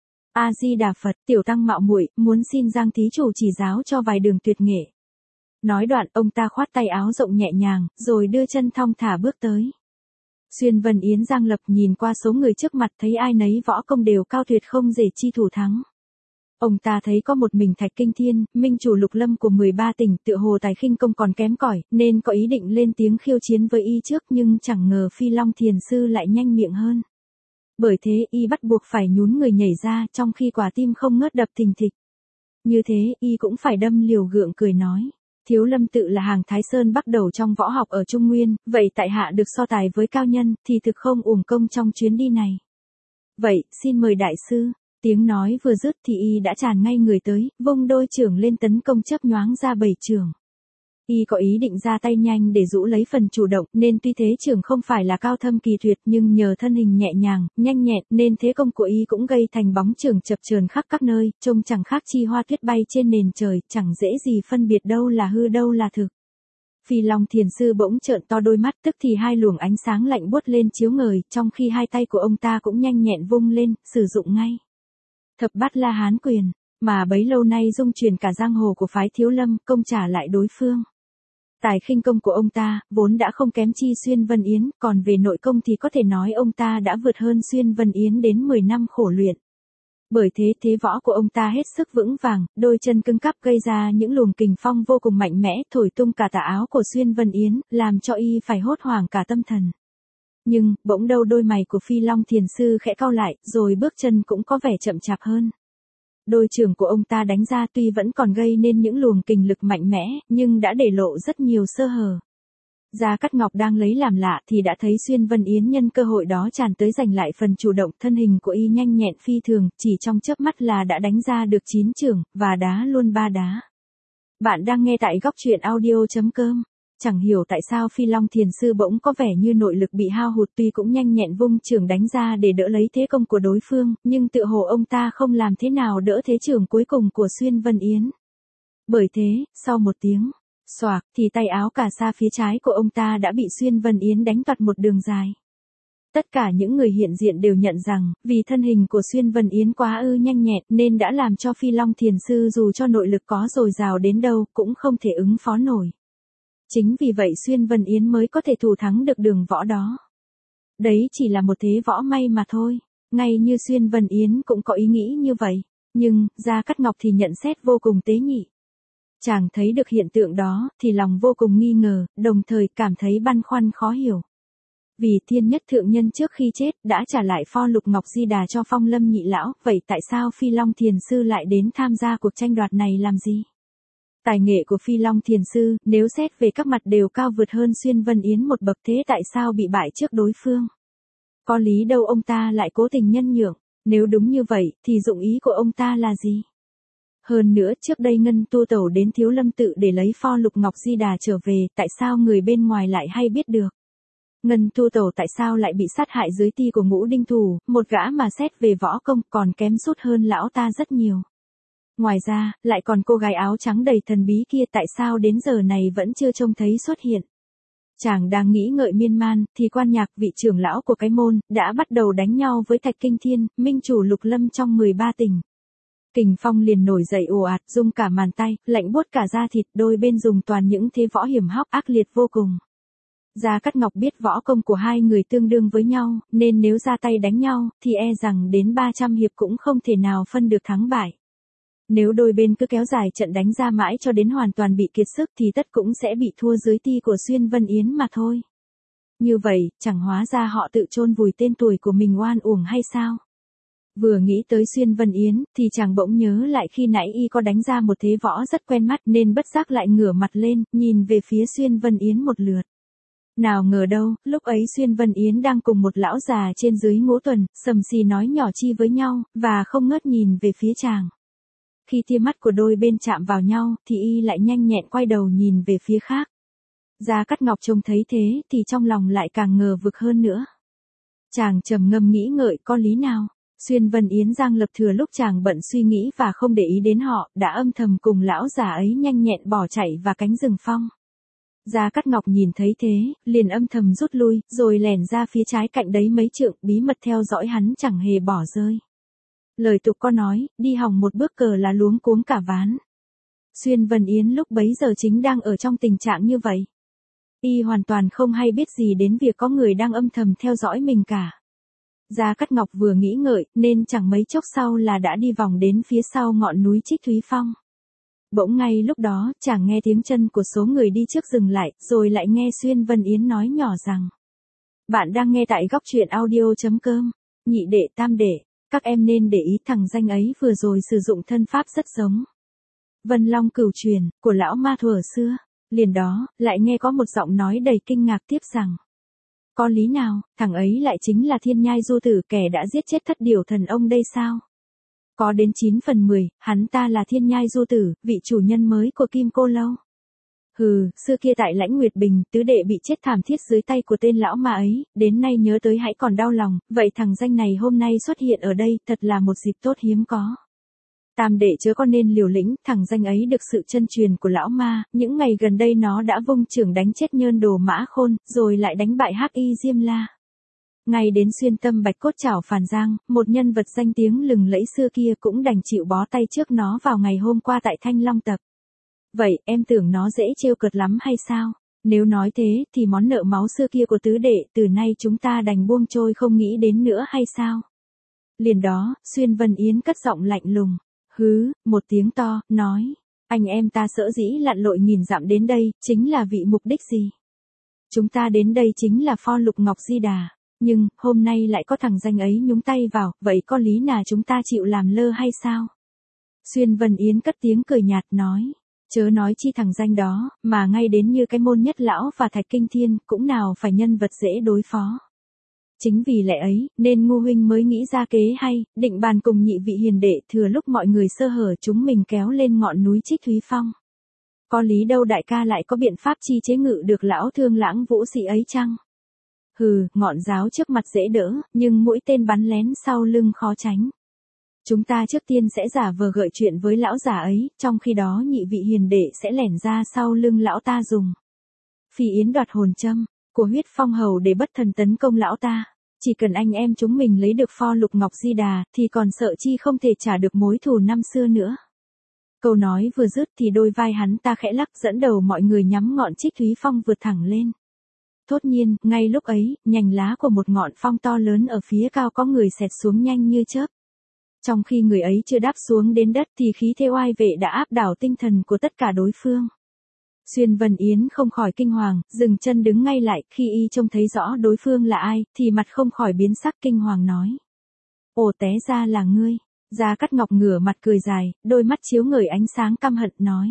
A-di-đà Phật, tiểu tăng mạo muội muốn xin Giang thí chủ chỉ giáo cho vài đường tuyệt nghệ. Nói đoạn ông ta khoát tay áo rộng nhẹ nhàng, rồi đưa chân thong thả bước tới. Xuyên Vân Yến Giang Lập nhìn qua số người trước mặt thấy ai nấy võ công đều cao tuyệt không dễ chi thủ thắng. Ông ta thấy có một mình Thạch Kinh Thiên, minh chủ Lục Lâm của mười ba tỉnh tựa hồ tài khinh công còn kém cỏi, nên có ý định lên tiếng khiêu chiến với y trước nhưng chẳng ngờ Phi Long Thiền Sư lại nhanh miệng hơn. Bởi thế y bắt buộc phải nhún người nhảy ra trong khi quả tim không ngớt đập thình thịch. Như thế y cũng phải đâm liều gượng cười nói. Thiếu Lâm tự là hàng Thái Sơn bắt đầu trong võ học ở Trung Nguyên, vậy tại hạ được so tài với cao nhân thì thực không uổng công trong chuyến đi này. Vậy, xin mời đại sư. Tiếng nói vừa dứt thì y đã tràn ngay người tới, vung đôi chưởng lên tấn công chớp nhoáng ra bảy chưởng. Y có ý định ra tay nhanh để rũ lấy phần chủ động, nên tuy thế chưởng không phải là cao thâm kỳ tuyệt nhưng nhờ thân hình nhẹ nhàng, nhanh nhẹn nên thế công của y cũng gây thành bóng chưởng chập chờn khắp các nơi, trông chẳng khác chi hoa tuyết bay trên nền trời, chẳng dễ gì phân biệt đâu là hư đâu là thực. Phi Long Thiền Sư bỗng trợn to đôi mắt, tức thì hai luồng ánh sáng lạnh buốt lên chiếu ngời, trong khi hai tay của ông ta cũng nhanh nhẹn vung lên, sử dụng ngay Thập Bát La Hán quyền, mà bấy lâu nay dung truyền cả giang hồ của phái Thiếu Lâm, công trả lại đối phương. Tài khinh công của ông ta, vốn đã không kém chi Xuyên Vân Yến, còn về nội công thì có thể nói ông ta đã vượt hơn Xuyên Vân Yến đến mười năm khổ luyện. Bởi thế thế võ của ông ta hết sức vững vàng, đôi chân cứng cáp gây ra những luồng kình phong vô cùng mạnh mẽ, thổi tung cả tà áo của Xuyên Vân Yến, làm cho y phải hốt hoảng cả tâm thần. Nhưng, bỗng đâu đôi mày của Phi Long Thiền Sư khẽ cau lại, rồi bước chân cũng có vẻ chậm chạp hơn. Đôi chưởng của ông ta đánh ra tuy vẫn còn gây nên những luồng kình lực mạnh mẽ, nhưng đã để lộ rất nhiều sơ hở. Gia Cát Ngọc đang lấy làm lạ thì đã thấy Xuyên Vân Yến nhân cơ hội đó tràn tới giành lại phần chủ động, thân hình của y nhanh nhẹn phi thường, chỉ trong chớp mắt là đã đánh ra được chín chưởng, và đá luôn ba đá. Bạn đang nghe tại góc truyện audio chấm com. Chẳng hiểu tại sao Phi Long Thiền Sư bỗng có vẻ như nội lực bị hao hụt, tuy cũng nhanh nhẹn vung chưởng đánh ra để đỡ lấy thế công của đối phương, nhưng tựa hồ ông ta không làm thế nào đỡ thế chưởng cuối cùng của Xuyên Vân Yến. Bởi thế, sau một tiếng xoạc thì tay áo cà sa phía trái của ông ta đã bị Xuyên Vân Yến đánh toạc một đường dài. Tất cả những người hiện diện đều nhận rằng, vì thân hình của Xuyên Vân Yến quá ư nhanh nhẹn nên đã làm cho Phi Long Thiền Sư dù cho nội lực có dồi dào đến đâu cũng không thể ứng phó nổi. Chính vì vậy Xuyên Vân Yến mới có thể thủ thắng được đường võ đó. Đấy chỉ là một thế võ may mà thôi, ngay như Xuyên Vân Yến cũng có ý nghĩ như vậy, nhưng Gia Cát Ngọc thì nhận xét vô cùng tế nhị. Chàng thấy được hiện tượng đó thì lòng vô cùng nghi ngờ, đồng thời cảm thấy băn khoăn khó hiểu. Vì Thiên Nhất Thượng Nhân trước khi chết đã trả lại pho lục ngọc di đà cho Phong Lâm nhị lão, vậy tại sao Phi Long Thiền Sư lại đến tham gia cuộc tranh đoạt này làm gì? Tài nghệ của Phi Long Thiền Sư, nếu xét về các mặt đều cao vượt hơn Xuyên Vân Yến một bậc, thế tại sao bị bại trước đối phương? Có lý đâu ông ta lại cố tình nhân nhượng, nếu đúng như vậy, thì dụng ý của ông ta là gì? Hơn nữa trước đây Ngân Tu Tẩu đến Thiếu Lâm tự để lấy pho lục ngọc di đà trở về, tại sao người bên ngoài lại hay biết được? Ngân Tu Tẩu tại sao lại bị sát hại dưới ti của Ngũ Đinh Thủ, một gã mà xét về võ công còn kém sút hơn lão ta rất nhiều. Ngoài ra, lại còn cô gái áo trắng đầy thần bí kia tại sao đến giờ này vẫn chưa trông thấy xuất hiện. Chàng đang nghĩ ngợi miên man, thì Quan Nhạc, vị trưởng lão của cái môn, đã bắt đầu đánh nhau với Thạch Kinh Thiên, minh chủ Lục Lâm trong mười ba tỉnh. Kình phong liền nổi dậy ồ ạt, rung cả màn tay, lạnh buốt cả da thịt, đôi bên dùng toàn những thế võ hiểm hóc ác liệt vô cùng. Gia Cát Ngọc biết võ công của hai người tương đương với nhau, nên nếu ra tay đánh nhau, thì e rằng đến ba trăm hiệp cũng không thể nào phân được thắng bại. Nếu đôi bên cứ kéo dài trận đánh ra mãi cho đến hoàn toàn bị kiệt sức thì tất cũng sẽ bị thua dưới ti của Xuyên Vân Yến mà thôi. Như vậy, chẳng hóa ra họ tự chôn vùi tên tuổi của mình oan uổng hay sao? Vừa nghĩ tới Xuyên Vân Yến, thì chàng bỗng nhớ lại khi nãy y có đánh ra một thế võ rất quen mắt nên bất giác lại ngửa mặt lên, nhìn về phía Xuyên Vân Yến một lượt. Nào ngờ đâu, lúc ấy Xuyên Vân Yến đang cùng một lão già trên dưới ngũ tuần, sầm xì nói nhỏ chi với nhau, và không ngớt nhìn về phía chàng. Khi tia mắt của đôi bên chạm vào nhau, thì y lại nhanh nhẹn quay đầu nhìn về phía khác. Gia Cát Ngọc trông thấy thế, thì trong lòng lại càng ngờ vực hơn nữa. Chàng trầm ngâm nghĩ ngợi có lý nào. Xuyên Vân Yến Giang Lập thừa lúc chàng bận suy nghĩ và không để ý đến họ, đã âm thầm cùng lão già ấy nhanh nhẹn bỏ chạy vào cánh rừng phong. Gia Cát Ngọc nhìn thấy thế, liền âm thầm rút lui, rồi lẻn ra phía trái cạnh đấy mấy trượng, bí mật theo dõi hắn chẳng hề bỏ rơi. Lời tục có nói, đi hỏng một bước cờ là luống cuống cả ván. Xuyên Vân Yến lúc bấy giờ chính đang ở trong tình trạng như vậy. Y hoàn toàn không hay biết gì đến việc có người đang âm thầm theo dõi mình cả. Gia Cát Ngọc vừa nghĩ ngợi, nên chẳng mấy chốc sau là đã đi vòng đến phía sau ngọn núi Trích Thúy Phong. Bỗng ngay lúc đó, chàng nghe tiếng chân của số người đi trước dừng lại, rồi lại nghe Xuyên Vân Yến nói nhỏ rằng: Bạn đang nghe tại góc truyện audio.com, nhị đệ tam đệ, các em nên để ý thằng danh ấy vừa rồi sử dụng thân pháp rất giống Vân Long Cửu Truyền, của lão ma thuở xưa. Liền đó, lại nghe có một giọng nói đầy kinh ngạc tiếp rằng: Có lý nào, thằng ấy lại chính là Thiên Nhai Du Tử, kẻ đã giết chết thất điều thần ông đây sao? Có đến chín phần mười, hắn ta là Thiên Nhai Du Tử, vị chủ nhân mới của Kim Cô Lâu. Hừ, xưa kia tại Lãnh Nguyệt Bình, tứ đệ bị chết thảm thiết dưới tay của tên lão ma ấy, đến nay nhớ tới hãy còn đau lòng, vậy thằng danh này hôm nay xuất hiện ở đây, thật là một dịp tốt hiếm có. Tam đệ chớ có nên liều lĩnh, thằng danh ấy được sự chân truyền của lão ma, những ngày gần đây nó đã vung chưởng đánh chết Nhơn Đồ Mã Khôn, rồi lại đánh bại Hắc Y Diêm La. Ngay đến xuyên tâm Bạch Cốt Trảo Phàn Giang, một nhân vật danh tiếng lừng lẫy xưa kia cũng đành chịu bó tay trước nó vào ngày hôm qua tại Thanh Long Tập. Vậy, em tưởng nó dễ trêu cợt lắm hay sao? Nếu nói thế, thì món nợ máu xưa kia của tứ đệ, từ nay chúng ta đành buông trôi không nghĩ đến nữa hay sao? Liền đó, Xuyên Vân Yến cất giọng lạnh lùng. Hứ, một tiếng to, nói. Anh em ta sợ dĩ lặn lội nghìn dặm đến đây, chính là vị mục đích gì? Chúng ta đến đây chính là pho Lục Ngọc Di Đà. Nhưng, hôm nay lại có thằng danh ấy nhúng tay vào, vậy có lý nào chúng ta chịu làm lơ hay sao? Xuyên Vân Yến cất tiếng cười nhạt nói. Chớ nói chi thằng danh đó, mà ngay đến như cái môn nhất lão và Thạch Kinh Thiên, cũng nào phải nhân vật dễ đối phó. Chính vì lẽ ấy, nên Ngu huynh mới nghĩ ra kế hay, định bàn cùng nhị vị hiền đệ thừa lúc mọi người sơ hở chúng mình kéo lên ngọn núi Trích Thúy Phong. Có lý đâu đại ca lại có biện pháp chi chế ngự được lão Thương Lãng Vũ Sĩ ấy chăng? Hừ, ngọn giáo trước mặt dễ đỡ, nhưng mũi tên bắn lén sau lưng khó tránh. Chúng ta trước tiên sẽ giả vờ gợi chuyện với lão già ấy, trong khi đó nhị vị hiền đệ sẽ lẻn ra sau lưng lão ta dùng Phi Yến Đoạt Hồn Châm của Huyết Phong Hầu để bất thần tấn công lão ta. Chỉ cần anh em chúng mình lấy được pho Lục Ngọc Di Đà, thì còn sợ chi không thể trả được mối thù năm xưa nữa. Câu nói vừa dứt thì đôi vai hắn ta khẽ lắc, dẫn đầu mọi người nhắm ngọn Trích Thúy Phong vượt thẳng lên. Thốt nhiên, ngay lúc ấy, nhành lá của một ngọn phong to lớn ở phía cao có người xẹt xuống nhanh như chớp. Trong khi người ấy chưa đáp xuống đến đất thì khí thế oai vệ đã áp đảo tinh thần của tất cả đối phương. Xuyên Vân Yến không khỏi kinh hoàng, dừng chân đứng ngay lại, khi y trông thấy rõ đối phương là ai, thì mặt không khỏi biến sắc kinh hoàng nói. Ồ té ra là ngươi. Gia Cát Ngọc ngửa mặt cười dài, đôi mắt chiếu ngời ánh sáng căm hận nói.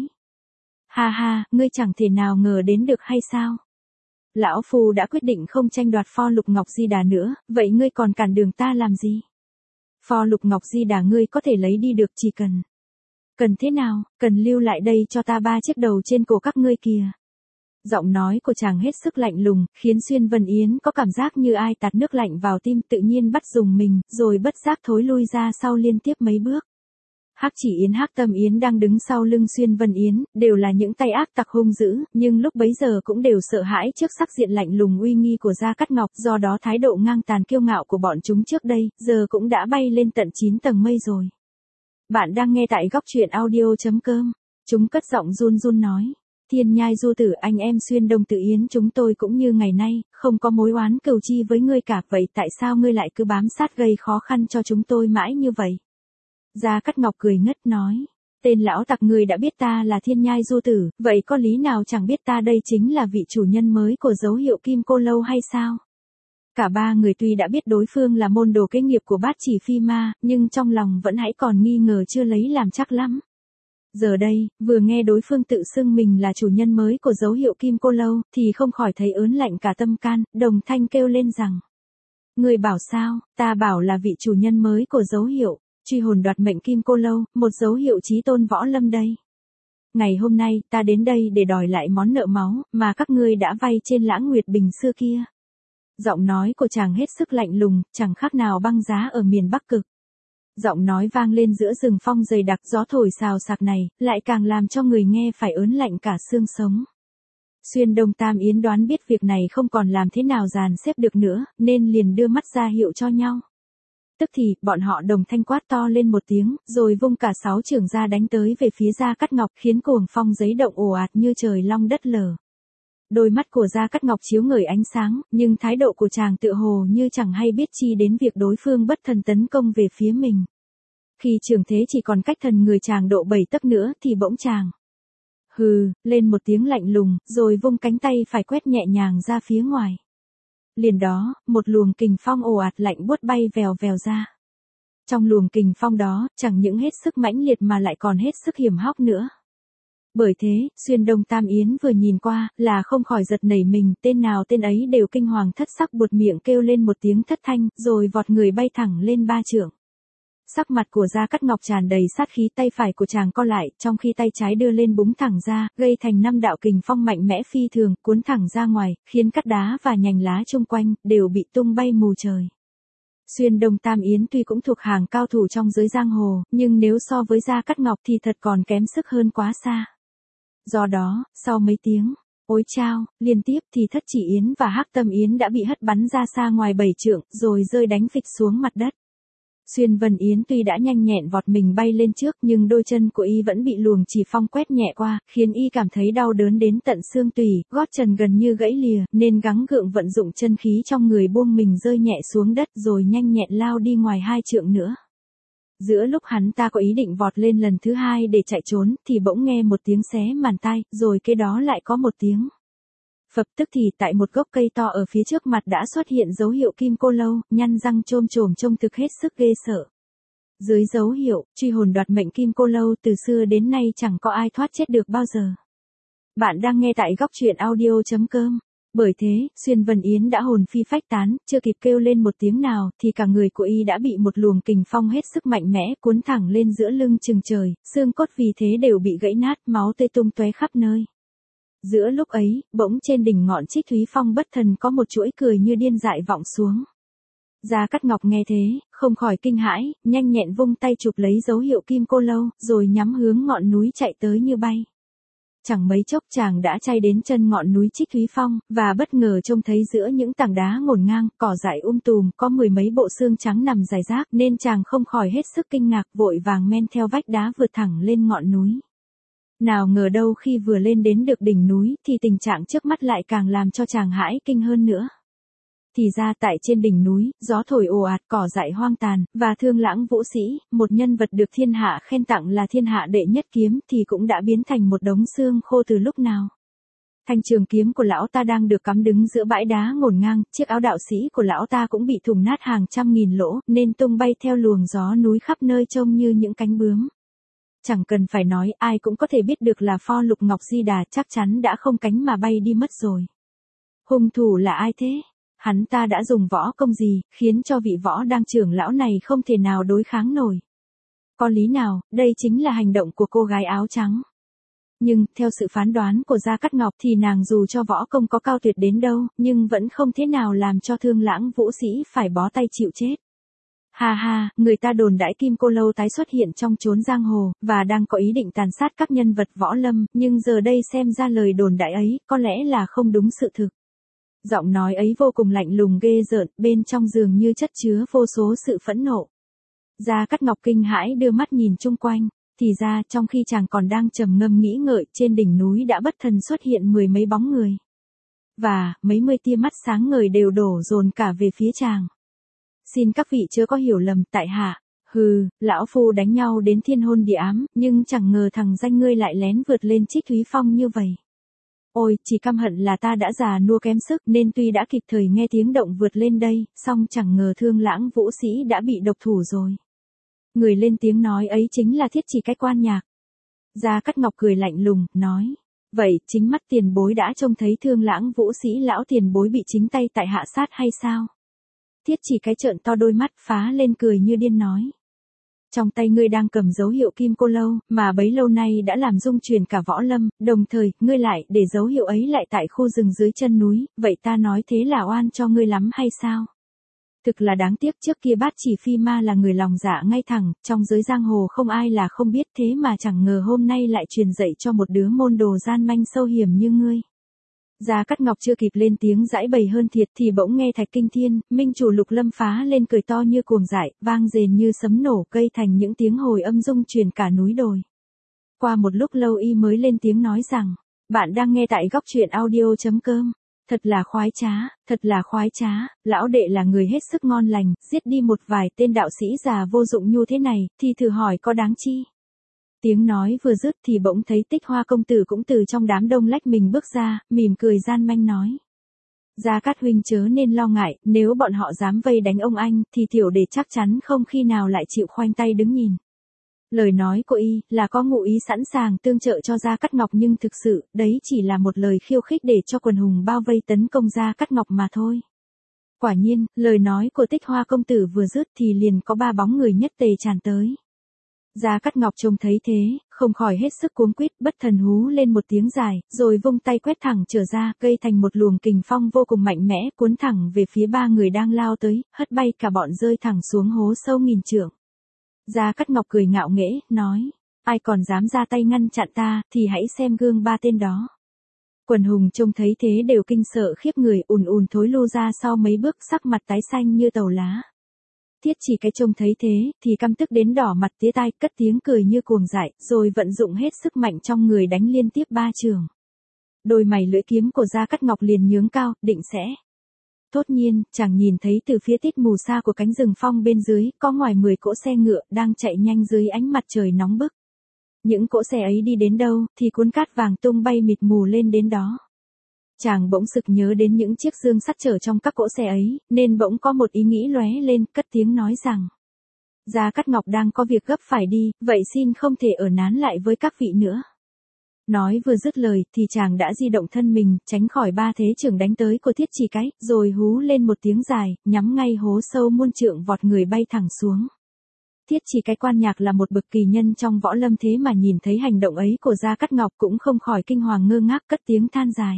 Ha ha, ngươi chẳng thể nào ngờ đến được hay sao? Lão Phu đã quyết định không tranh đoạt pho Lục Ngọc Di Đà nữa, vậy ngươi còn cản đường ta làm gì? Pho Lục Ngọc Di Đà ngươi có thể lấy đi được chỉ cần. Cần thế nào, cần lưu lại đây cho ta ba chiếc đầu trên cổ các ngươi kìa. Giọng nói của chàng hết sức lạnh lùng, khiến Xuyên Vân Yến có cảm giác như ai tạt nước lạnh vào tim, tự nhiên bắt dùng mình, rồi bất giác thối lui ra sau liên tiếp mấy bước. Hắc Chỉ Yến, Hắc Tâm Yến đang đứng sau lưng Xuyên Vân Yến, đều là những tay ác tặc hung dữ, nhưng lúc bấy giờ cũng đều sợ hãi trước sắc diện lạnh lùng uy nghi của Gia Cát Ngọc, do đó thái độ ngang tàn kiêu ngạo của bọn chúng trước đây, giờ cũng đã bay lên tận chín tầng mây rồi. Bạn đang nghe tại góc truyện audio.com. Chúng cất giọng run run nói. Thiên Nhai Du Tử, anh em Xuyên Đông Tự Yến chúng tôi cũng như ngày nay, không có mối oán cừu chi với ngươi cả, vậy tại sao ngươi lại cứ bám sát gây khó khăn cho chúng tôi mãi như vậy? Gia Cát Ngọc cười ngất nói. Tên lão tặc ngươi đã biết ta là Thiên Nhai Du Tử, vậy có lý nào chẳng biết ta đây chính là vị chủ nhân mới của dấu hiệu Kim Cô Lâu hay sao? Cả ba người tuy đã biết đối phương là môn đồ kế nghiệp của Bát Chỉ Phi Ma, nhưng trong lòng vẫn hãy còn nghi ngờ chưa lấy làm chắc lắm. Giờ đây, vừa nghe đối phương tự xưng mình là chủ nhân mới của dấu hiệu Kim Cô Lâu, thì không khỏi thấy ớn lạnh cả tâm can, đồng thanh kêu lên rằng. Người bảo sao, ta bảo là vị chủ nhân mới của dấu hiệu, truy hồn đoạt mệnh Kim Cô Lâu, một dấu hiệu chí tôn võ lâm đây. Ngày hôm nay, ta đến đây để đòi lại món nợ máu, mà các ngươi đã vay trên Lãng Nguyệt Bình xưa kia. Giọng nói của chàng hết sức lạnh lùng, chẳng khác nào băng giá ở miền Bắc Cực. Giọng nói vang lên giữa rừng phong dày đặc, gió thổi xào xạc này, lại càng làm cho người nghe phải ớn lạnh cả xương sống. Xuyên Đông Tam Yến đoán biết việc này không còn làm thế nào dàn xếp được nữa, nên liền đưa mắt ra hiệu cho nhau. Tức thì, bọn họ đồng thanh quát to lên một tiếng, rồi vung cả sáu chưởng ra đánh tới về phía Gia Cát Ngọc, khiến cuồng phong giấy động ồ ạt như trời long đất lở. Đôi mắt của Gia Cát Ngọc chiếu ngời ánh sáng, nhưng thái độ của chàng tựa hồ như chẳng hay biết chi đến việc đối phương bất thần tấn công về phía mình. Khi trường thế chỉ còn cách thần người chàng độ bảy tấc nữa thì bỗng chàng hừ lên một tiếng lạnh lùng, rồi vung cánh tay phải quét nhẹ nhàng ra phía ngoài. Liền đó, một luồng kình phong ồ ạt lạnh buốt bay vèo vèo ra. Trong luồng kình phong đó, chẳng những hết sức mãnh liệt mà lại còn hết sức hiểm hóc nữa. Bởi thế, Xuyên Đông Tam Yến vừa nhìn qua, là không khỏi giật nảy mình, tên nào tên ấy đều kinh hoàng thất sắc, buột miệng kêu lên một tiếng thất thanh, rồi vọt người bay thẳng lên ba trượng. Sắc mặt của Gia Cát Ngọc tràn đầy sát khí, tay phải của chàng co lại, trong khi tay trái đưa lên búng thẳng ra, gây thành năm đạo kình phong mạnh mẽ phi thường, cuốn thẳng ra ngoài, khiến cát đá và nhành lá chung quanh, đều bị tung bay mù trời. Xuyên Đông Tam Yến tuy cũng thuộc hàng cao thủ trong giới giang hồ, nhưng nếu so với Gia Cát Ngọc thì thật còn kém sức hơn quá xa. Do đó, sau mấy tiếng ối chao liên tiếp thì Thất Chỉ Yến và Hắc Tâm Yến đã bị hất bắn ra xa ngoài bảy trượng, rồi rơi đánh phịch xuống mặt đất. Xuyên Vân Yến tuy đã nhanh nhẹn vọt mình bay lên trước, nhưng đôi chân của y vẫn bị luồng chỉ phong quét nhẹ qua, khiến y cảm thấy đau đớn đến tận xương tủy, gót chân gần như gãy lìa, nên gắng gượng vận dụng chân khí trong người buông mình rơi nhẹ xuống đất, rồi nhanh nhẹn lao đi ngoài hai trượng nữa. Giữa lúc hắn ta có ý định vọt lên lần thứ hai để chạy trốn, thì bỗng nghe một tiếng xé màn tai, rồi kế đó lại có một tiếng phập, tức thì tại một gốc cây to ở phía trước mặt đã xuất hiện dấu hiệu Kim Cô Lâu, nhăn răng chôm chồm trông thực hết sức ghê sợ. Dưới dấu hiệu truy hồn đoạt mệnh Kim Cô Lâu, từ xưa đến nay chẳng có ai thoát chết được bao giờ. Bạn đang nghe tại góc truyện audio chấm com. Bởi thế, Xuyên Vân Yến đã hồn phi phách tán, chưa kịp kêu lên một tiếng nào, thì cả người của y đã bị một luồng kình phong hết sức mạnh mẽ cuốn thẳng lên giữa lưng chừng trời, xương cốt vì thế đều bị gãy nát, máu tươi tung tóe khắp nơi. Giữa lúc ấy, bỗng trên đỉnh ngọn Trích Thúy Phong bất thần có một chuỗi cười như điên dại vọng xuống. Gia Cát Ngọc nghe thế, không khỏi kinh hãi, nhanh nhẹn vung tay chụp lấy dấu hiệu Kim Cô Lâu, rồi nhắm hướng ngọn núi chạy tới như bay. Chẳng mấy chốc chàng đã chay đến chân ngọn núi Trích Thúy Phong, và bất ngờ trông thấy giữa những tảng đá ngổn ngang, cỏ dại um tùm, có mười mấy bộ xương trắng nằm rải rác, nên chàng không khỏi hết sức kinh ngạc, vội vàng men theo vách đá vượt thẳng lên ngọn núi. Nào ngờ đâu khi vừa lên đến được đỉnh núi, thì tình trạng trước mắt lại càng làm cho chàng hãi kinh hơn nữa. Thì ra tại trên đỉnh núi, gió thổi ồ ạt, cỏ dại hoang tàn, và Thương Lãng Vũ Sĩ, một nhân vật được thiên hạ khen tặng là thiên hạ đệ nhất kiếm, thì cũng đã biến thành một đống xương khô từ lúc nào. Thanh trường kiếm của lão ta đang được cắm đứng giữa bãi đá ngổn ngang, chiếc áo đạo sĩ của lão ta cũng bị thủng nát hàng trăm nghìn lỗ, nên tung bay theo luồng gió núi khắp nơi trông như những cánh bướm. Chẳng cần phải nói, ai cũng có thể biết được là Pho Lục Ngọc Di Đà chắc chắn đã không cánh mà bay đi mất rồi. Hung thủ là ai thế? Hắn ta đã dùng võ công gì, khiến cho vị võ đang trưởng lão này không thể nào đối kháng nổi? Có lý nào, đây chính là hành động của cô gái áo trắng. Nhưng, theo sự phán đoán của Gia Cát Ngọc thì nàng dù cho võ công có cao tuyệt đến đâu, nhưng vẫn không thế nào làm cho Thương Lãng Vũ Sĩ phải bó tay chịu chết. Ha ha, người ta đồn đãi Kim Cô Lâu tái xuất hiện trong chốn giang hồ, và đang có ý định tàn sát các nhân vật võ lâm, nhưng giờ đây xem ra lời đồn đãi ấy, có lẽ là không đúng sự thực. Giọng nói ấy vô cùng lạnh lùng ghê rợn, bên trong dường như chất chứa vô số sự phẫn nộ. Gia Cát Ngọc kinh hãi đưa mắt nhìn chung quanh, thì ra trong khi chàng còn đang trầm ngâm nghĩ ngợi, trên đỉnh núi đã bất thần xuất hiện mười mấy bóng người. Và, mấy mươi tia mắt sáng ngời đều đổ dồn cả về phía chàng. Xin các vị chớ có hiểu lầm, tại hạ, hừ, lão phu đánh nhau đến thiên hôn địa ám, nhưng chẳng ngờ thằng danh ngươi lại lén vượt lên Trích Thúy Phong như vậy. Ôi, chỉ căm hận là ta đã già nua kém sức, nên tuy đã kịp thời nghe tiếng động vượt lên đây, song chẳng ngờ Thương Lãng Vũ Sĩ đã bị độc thủ rồi. Người lên tiếng nói ấy chính là Thiết Chỉ Cái Quan Nhạc. Gia Cát Ngọc cười lạnh lùng, nói. Vậy, chính mắt tiền bối đã trông thấy Thương Lãng Vũ Sĩ lão tiền bối bị chính tay tại hạ sát hay sao? Thiết Chỉ Cái trợn to đôi mắt phá lên cười như điên nói. Trong tay ngươi đang cầm dấu hiệu kim cô lâu, mà bấy lâu nay đã làm rung chuyển cả võ lâm, đồng thời, ngươi lại để dấu hiệu ấy lại tại khu rừng dưới chân núi, vậy ta nói thế là oan cho ngươi lắm hay sao? Thực là đáng tiếc, trước kia Bát Chỉ Phi Ma là người lòng dạ ngay thẳng, trong giới giang hồ không ai là không biết, thế mà chẳng ngờ hôm nay lại truyền dạy cho một đứa môn đồ gian manh sâu hiểm như ngươi. Gia Cát Ngọc chưa kịp lên tiếng giãi bày hơn thiệt thì bỗng nghe Thạch Kinh Thiên, minh chủ Lục Lâm phá lên cười to như cuồng dại, vang rền như sấm nổ, cây thành những tiếng hồi âm rung truyền cả núi đồi. Qua một lúc lâu y mới lên tiếng nói rằng, bạn đang nghe tại góc truyện audio chấm com. Thật là khoái trá, thật là khoái trá, lão đệ là người hết sức ngon lành, giết đi một vài tên đạo sĩ già vô dụng như thế này, thì thử hỏi có đáng chi? Tiếng nói vừa dứt thì bỗng thấy Tích Hoa công tử cũng từ trong đám đông lách mình bước ra, mỉm cười gian manh nói. Gia Cát huynh chớ nên lo ngại, nếu bọn họ dám vây đánh ông anh, thì tiểu đệ chắc chắn không khi nào lại chịu khoanh tay đứng nhìn. Lời nói của y là có ngụ ý sẵn sàng tương trợ cho Gia Cát Ngọc, nhưng thực sự, đấy chỉ là một lời khiêu khích để cho quần hùng bao vây tấn công Gia Cát Ngọc mà thôi. Quả nhiên, lời nói của Tích Hoa công tử vừa dứt thì liền có ba bóng người nhất tề tràn tới. Gia Cát Ngọc trông thấy thế, không khỏi hết sức cuống quýt, bất thần hú lên một tiếng dài, rồi vung tay quét thẳng trở ra, gây thành một luồng kình phong vô cùng mạnh mẽ, cuốn thẳng về phía ba người đang lao tới, hất bay cả bọn rơi thẳng xuống hố sâu nghìn trượng. Gia Cát Ngọc cười ngạo nghễ, nói, ai còn dám ra tay ngăn chặn ta, thì hãy xem gương ba tên đó. Quần hùng trông thấy thế đều kinh sợ khiếp người, ùn ùn thối lui ra sau mấy bước, sắc mặt tái xanh như tàu lá. Thiết Chỉ Cái trông thấy thế, thì căm tức đến đỏ mặt tía tai, cất tiếng cười như cuồng dại, rồi vận dụng hết sức mạnh trong người đánh liên tiếp ba trường. Đôi mày lưỡi kiếm của Gia Cát Ngọc liền nhướng cao, định sẽ. Thốt nhiên, chàng nhìn thấy từ phía tít mù xa của cánh rừng phong bên dưới, có ngoài mười cỗ xe ngựa đang chạy nhanh dưới ánh mặt trời nóng bức. Những cỗ xe ấy đi đến đâu, thì cuốn cát vàng tung bay mịt mù lên đến đó. Chàng bỗng sực nhớ đến những chiếc dương sắt chở trong các cỗ xe ấy, nên bỗng có một ý nghĩ lóe lên, cất tiếng nói rằng. Gia Cát Ngọc đang có việc gấp phải đi, vậy xin không thể ở nán lại với các vị nữa. Nói vừa dứt lời, thì chàng đã di động thân mình, tránh khỏi ba thế trưởng đánh tới của Thiết Chỉ Cái, rồi hú lên một tiếng dài, nhắm ngay hố sâu muôn trượng vọt người bay thẳng xuống. Thiết Chỉ Cái quan nhạc là một bậc kỳ nhân trong võ lâm, thế mà nhìn thấy hành động ấy của Gia Cát Ngọc cũng không khỏi kinh hoàng ngơ ngác, cất tiếng than dài.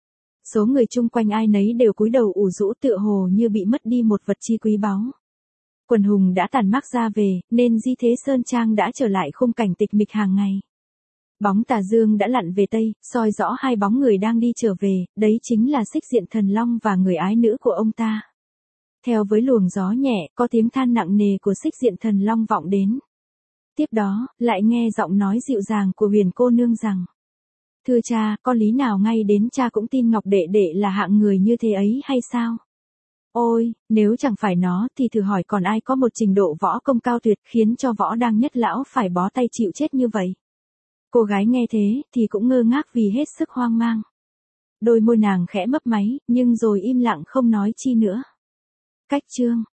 Số người chung quanh ai nấy đều cúi đầu ủ rũ, tựa hồ như bị mất đi một vật chi quý báu. Quần hùng đã tản mác ra về, nên Di Thế Sơn Trang đã trở lại khung cảnh tịch mịch hàng ngày. Bóng tà dương đã lặn về tây, soi rõ hai bóng người đang đi trở về, đấy chính là Xích Diện Thần Long và người ái nữ của ông ta. Theo với luồng gió nhẹ, có tiếng than nặng nề của Xích Diện Thần Long vọng đến. Tiếp đó, lại nghe giọng nói dịu dàng của Huyền cô nương rằng. Thưa cha, có lý nào ngay đến cha cũng tin Ngọc đệ đệ là hạng người như thế ấy hay sao? Ôi, nếu chẳng phải nó thì thử hỏi còn ai có một trình độ võ công cao tuyệt khiến cho võ đang nhất lão phải bó tay chịu chết như vậy? Cô gái nghe thế thì cũng ngơ ngác vì hết sức hoang mang. Đôi môi nàng khẽ mấp máy, nhưng rồi im lặng không nói chi nữa. Cách chương